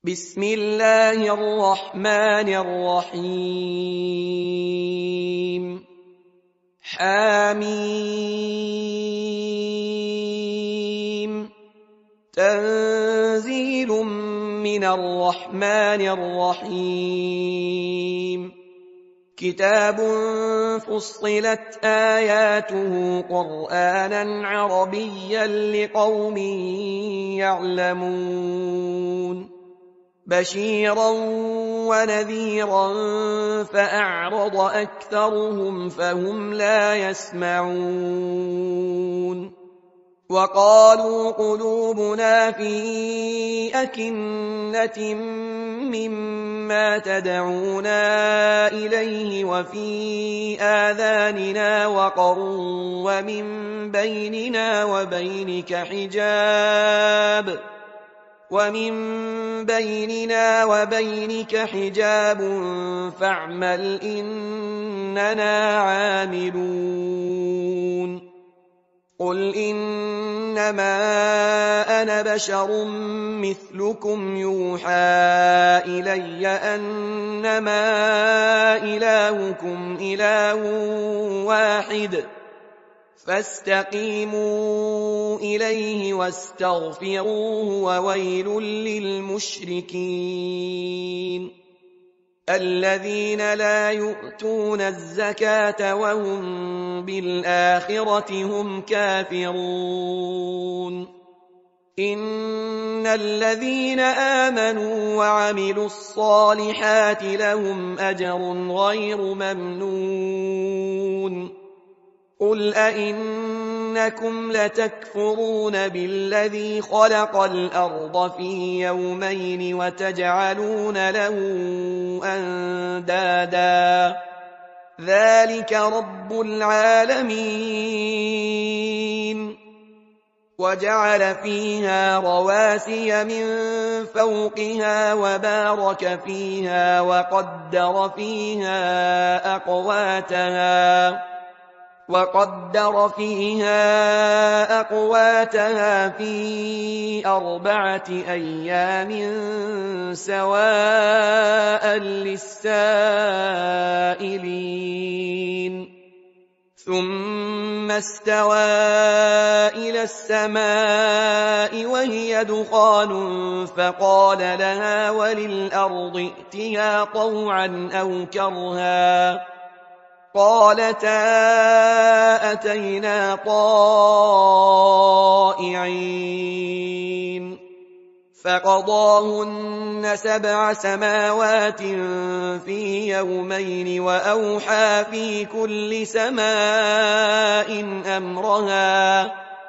بسم الله الرحمن الرحيم حميم تنزيل من الرحمن الرحيم كتاب فصلت آياته قرآنا عربيا لقوم يعلمون بشيرا ونذيرا فأعرض أكثرهم فهم لا يسمعون وقالوا قلوبنا في أكنة مما تدعونا إليه وفي آذاننا وقر ومن بيننا وبينك حجاب فاعمل إننا عاملون قل إنما أنا بشر مثلكم يوحى إلي أنما إلهكم إله واحد فاستقيموا إليه واستغفروه وويل للمشركين الذين لا يؤتون الزكاة وهم بالآخرة هم كافرون إن الذين آمنوا وعملوا الصالحات لهم أجر غير ممنون قل أئنكم لتكفرون بالذي خلق الأرض في يومين وتجعلون له أندادا ذلك رب العالمين وجعل فيها رواسي من فوقها وبارك فيها وقدر فيها أقواتها في 4 أيام سواء للسائلين ثم استوى إلى السماء وهي دخان فقال لها وللأرض ائتيا طوعا أو كرها قالتا أتينا طائعين فقضاهن 7 سماوات في يومين وأوحى في كل سماء أمرها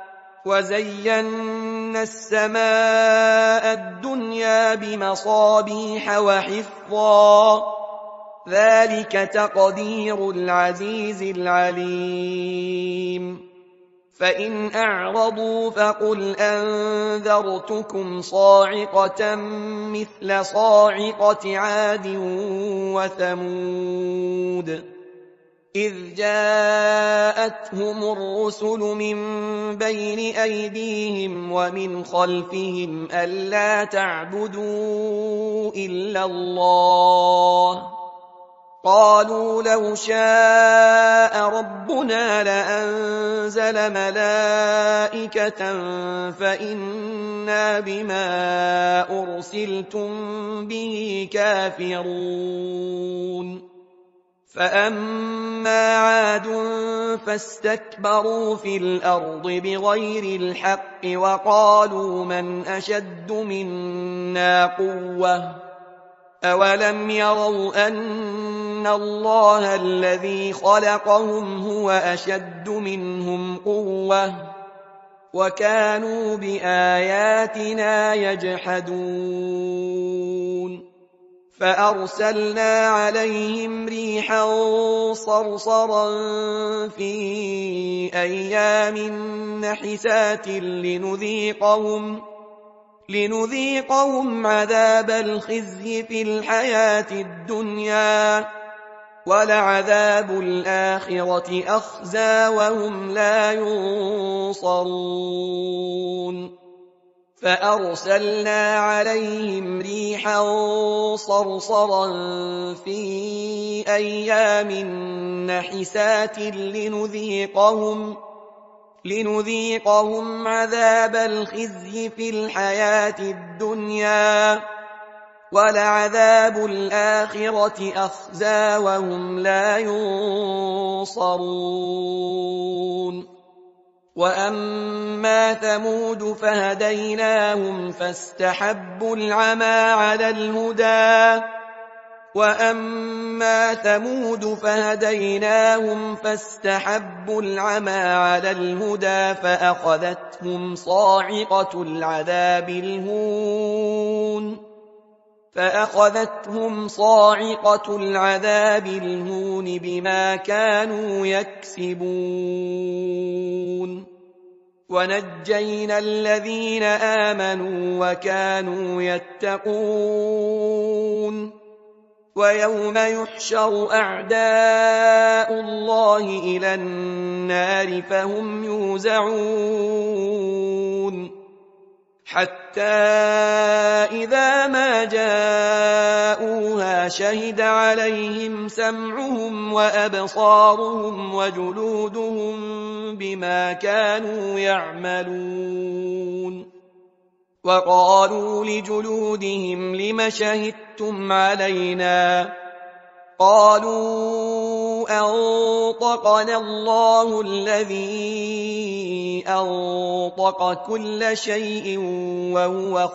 وزينا السماء الدنيا بمصابيح وحفظا ذلك تقدير العزيز العليم فإن أعرضوا فقل أنذرتكم صاعقة مثل صاعقة عاد وثمود إذ جاءتهم الرسل من بين أيديهم ومن خلفهم ألا تعبدوا إلا الله قالوا لو شاء ربنا لأنزل ملائكة فإنا بما أرسلتم به كافرون فأما عاد فاستكبروا في الأرض بغير الحق وقالوا من أشد منا قوة أولم يروا أن الله الذي خلقهم هو أشد منهم قوة وكانوا بآياتنا يجحدون فأرسلنا عليهم ريحا صرصرا في أيام نحسات لنذيقهم عذاب الخزي في الحياة الدنيا ولعذاب الآخرة أخزى وهم لا ينصرون فأرسلنا عليهم ريحا صرصرا في أيام نحسات لنذيقهم عذاب الخزي في الحياة الدنيا ولعذاب الآخرة أخزى وهم لا ينصرون وأما ثمود فهديناهم فاستحبوا العمى على الهدى فأخذتهم صاعقة العذاب الهون بما كانوا يكسبون ونجينا الذين آمنوا وكانوا يتقون ويوم يحشر أعداء الله إلى النار فهم يوزعون حتى إذا ما جاءوها شهد عليهم سمعهم وأبصارهم وجلودهم بما كانوا يعملون وقالوا لجلودهم لم شهدتم علينا قالوا أنطقنا الله الذي أنطق كل شيء وهو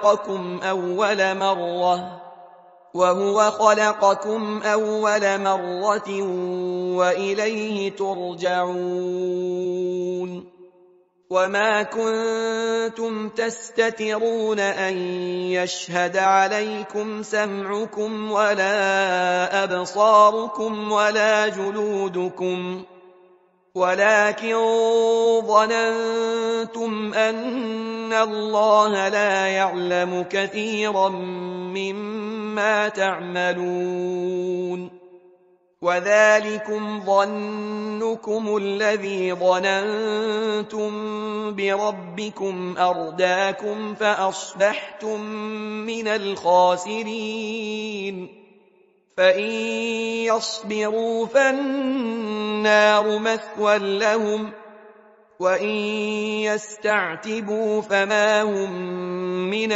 خلقكم أول مرة وإليه ترجعون وما كنتم تستترون أن يشهد عليكم سمعكم ولا أبصاركم ولا جلودكم ولكن ظننتم أن الله لا يعلم كثيرا مما تعملون وذلكم ظنكم الذي ظننتم بربكم أرداكم فأصبحتم من الخاسرين فإن يصبروا فالنار مثوى لهم وإن يستعتبوا فما هم من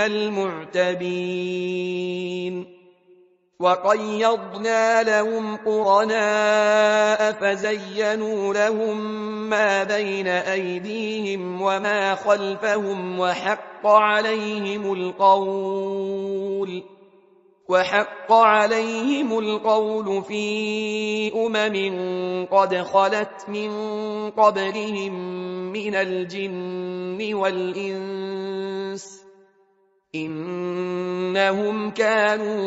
المعتبين وقيضنا لهم قرناء فزينوا لهم ما بين أيديهم وما خلفهم وحق عليهم القول في قد خلت من قبلهم من الجن والإنس إنهم كانوا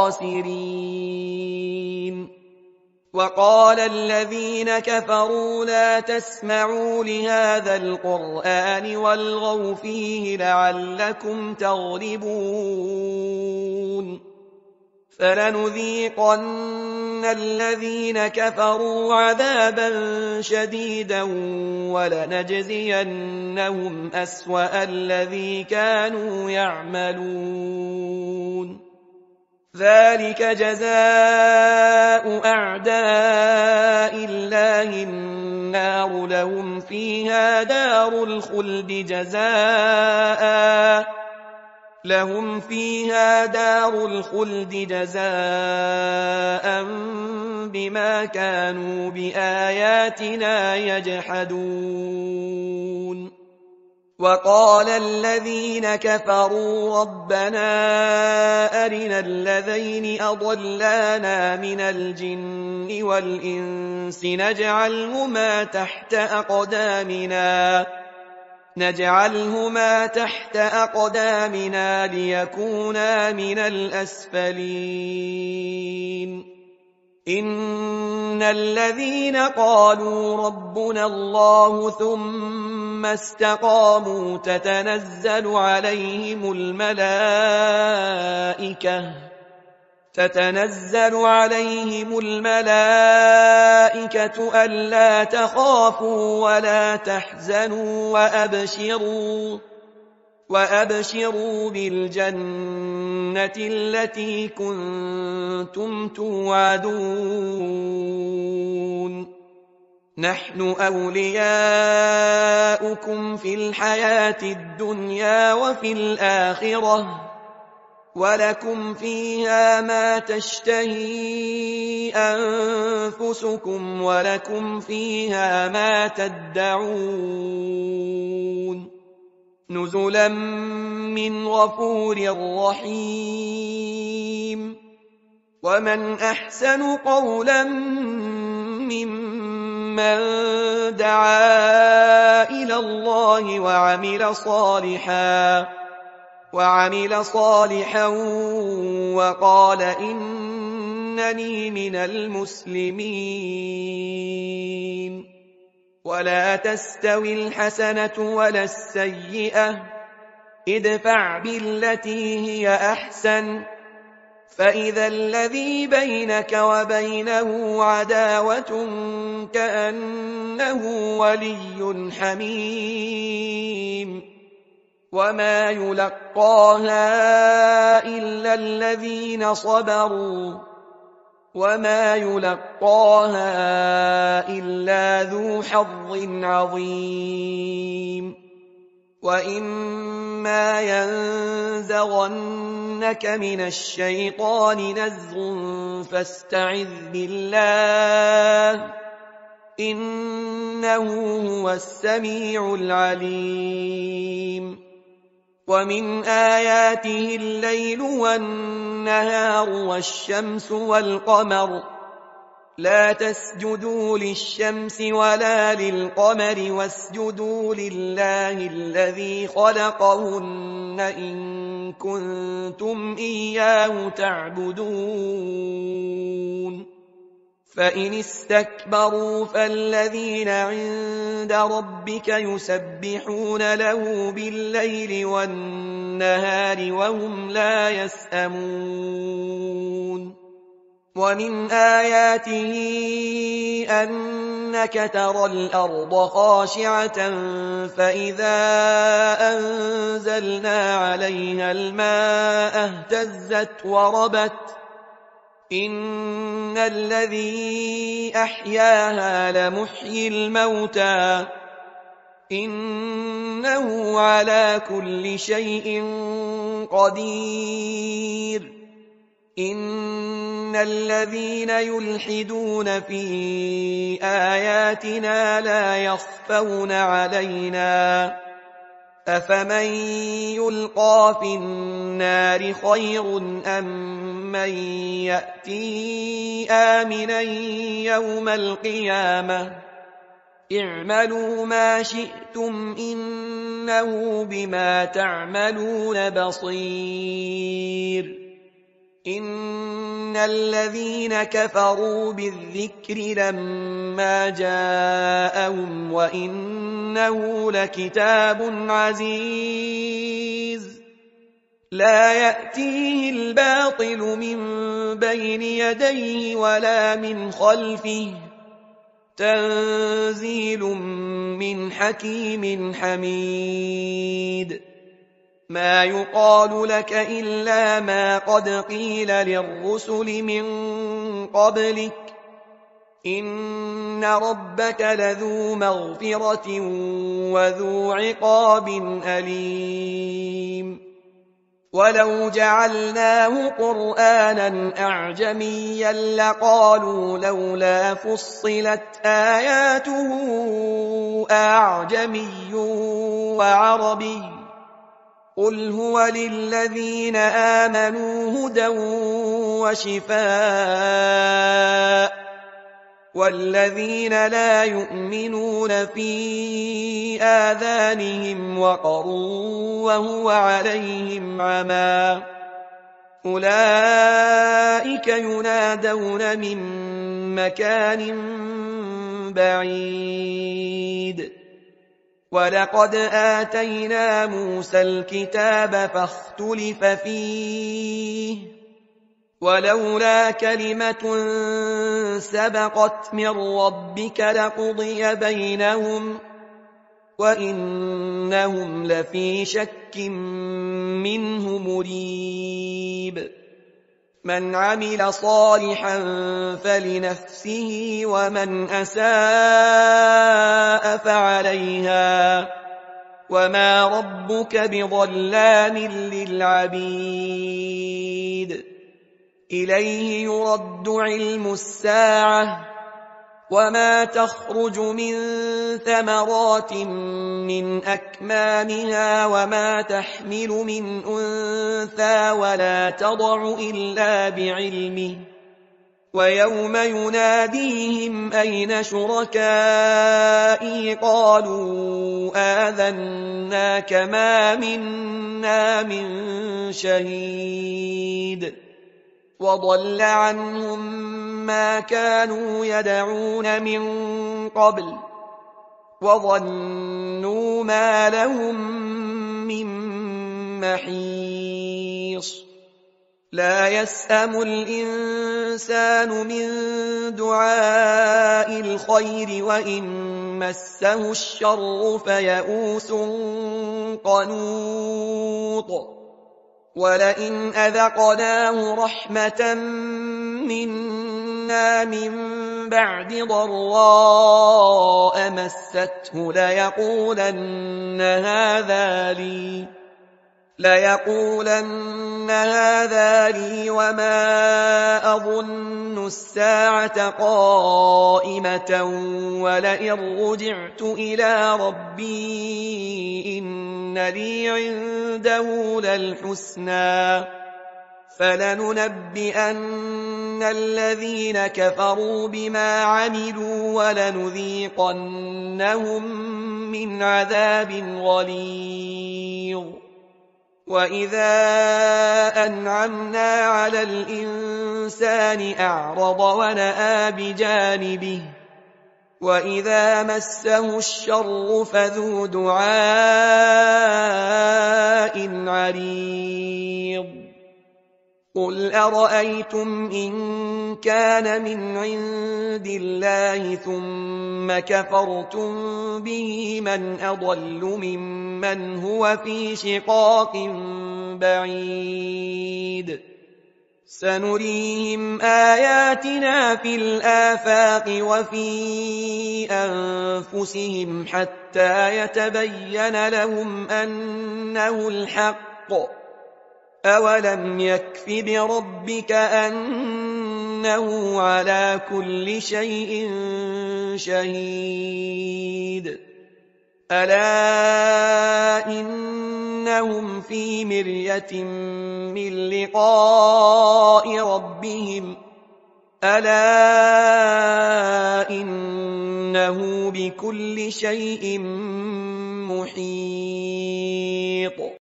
خاسرين وقال الذين كفروا لا تسمعوا لهذا القرآن والغوا فيه لعلكم تغلبون فلنذيقن الذين كفروا عذابا شديدا ولنجزينهم أسوأ الذي كانوا يعملون ذلك جزاء أعداء الله النار لهم فيها دار الخلد جزاء بما كانوا بآياتنا يجحدون وقال الذين كفروا ربنا أرنا الذين أضلانا من الجن والإنس نجعلهما تحت أقدامنا ليكونا من الأسفلين إن الذين قالوا ربنا الله ثم استقاموا تتنزل عليهم الملائكة ألا وأبشروا بالجنة التي كنتم توعدون نحن أولياؤكم في الحياة الدنيا وفي الآخرة ولكم فيها ما تشتهي أنفسكم ولكم فيها ما تدعون نزلا من غفور رحيم ومن أحسن قولا ممن دعا إلى الله وعمل صالحا وقال إنني من المسلمين ولا تستوي الحسنة ولا السيئة ادفع بالتي هي أحسن فإذا الذي بينك وبينه عداوة كأنه ولي حميم وما يلقاها إلا الذين صبروا وما يلقاها إلا ذو حظ عظيم وإما ينزغنك من الشيطان نزغ فاستعذ بالله إنه هو السميع العليم ومن آياته الليل والنهار والشمس والقمر لا تسجدوا للشمس ولا للقمر واسجدوا لله الذي خلقهن إن كنتم إياه تعبدون فإن استكبروا فالذين عند ربك يسبحون له بالليل والنهار وهم لا يسأمون ومن آياته أنك ترى الأرض خاشعة فإذا أنزلنا عليها الماء اهتزت وربت إن الذي أحياها لمحيي الموتى إنه على كل شيء قدير إن الذين يلحدون في آياتنا لا يخفون علينا أفمن يلقى في النار خير أم من يأتي آمنا يوم القيامة اعملوا ما شئتم إنه بما تعملون بصير إن الذين كفروا بالذكر لما جاءهم وإنه لكتاب عزيز لا يأتيه الباطل من بين يديه ولا من خلفه تنزيل من حكيم حميد ما يقال لك إلا ما قد قيل للرسل من قبلك إن ربك لذو مغفرة وذو عقاب أليم ولو جعلناه قرآنا أعجميا لقالوا لولا فصلت آياته أعجمي وعربي قل هو للذين آمنوا هدى وشفاء والذين لا يؤمنون في آذانهم وقر وهو عليهم عمى أولئك ينادون من مكان بعيد ولقد آتينا موسى الكتاب فاختلف فيه ولولا كلمة سبقت من ربك لقضي بينهم وإنهم لفي شك منه مريب من عمل صالحا فلنفسه ومن أساء فعليها وما ربك بظلام للعبيد إليه يرد علم الساعة وما تخرج من ثمرات من أكمامها وما تحمل من أنثى ولا تضع إلا بعلمه ويوم يناديهم أين شركائي قالوا آذناك ما منا من شهيد وضل عنهم ما كانوا يدعون من قبل وظنوا ما لهم من محيص لا يسأم الإنسان من دعاء الخير وإن مسه الشر فيئوس قنوط ولئن أذقناه رحمة منا من بعد ضراء مسته ليقولن هذا لي وما أظن الساعة قائمة ولئن رجعت إلى ربي إن لي عنده للحسنى فلننبئن الذين كفروا بما عملوا ولنذيقنهم من عذاب غليظ وإذا أنعمنا على الإنسان أعرض ونأى بجانبه وإذا مسه الشر فذو دعاء عريض قل أرأيتم إن كان من عند الله ثم كفرتم به من أضل ممن هو في شقاق بعيد سنريهم آياتنا في الآفاق وفي أنفسهم حتى يتبين لهم أنه الحق أولم يكف بربك أنه على كل شيء شهيد ألا إنهم في مرية من لقاء ربهم ألا إنه بكل شيء محيط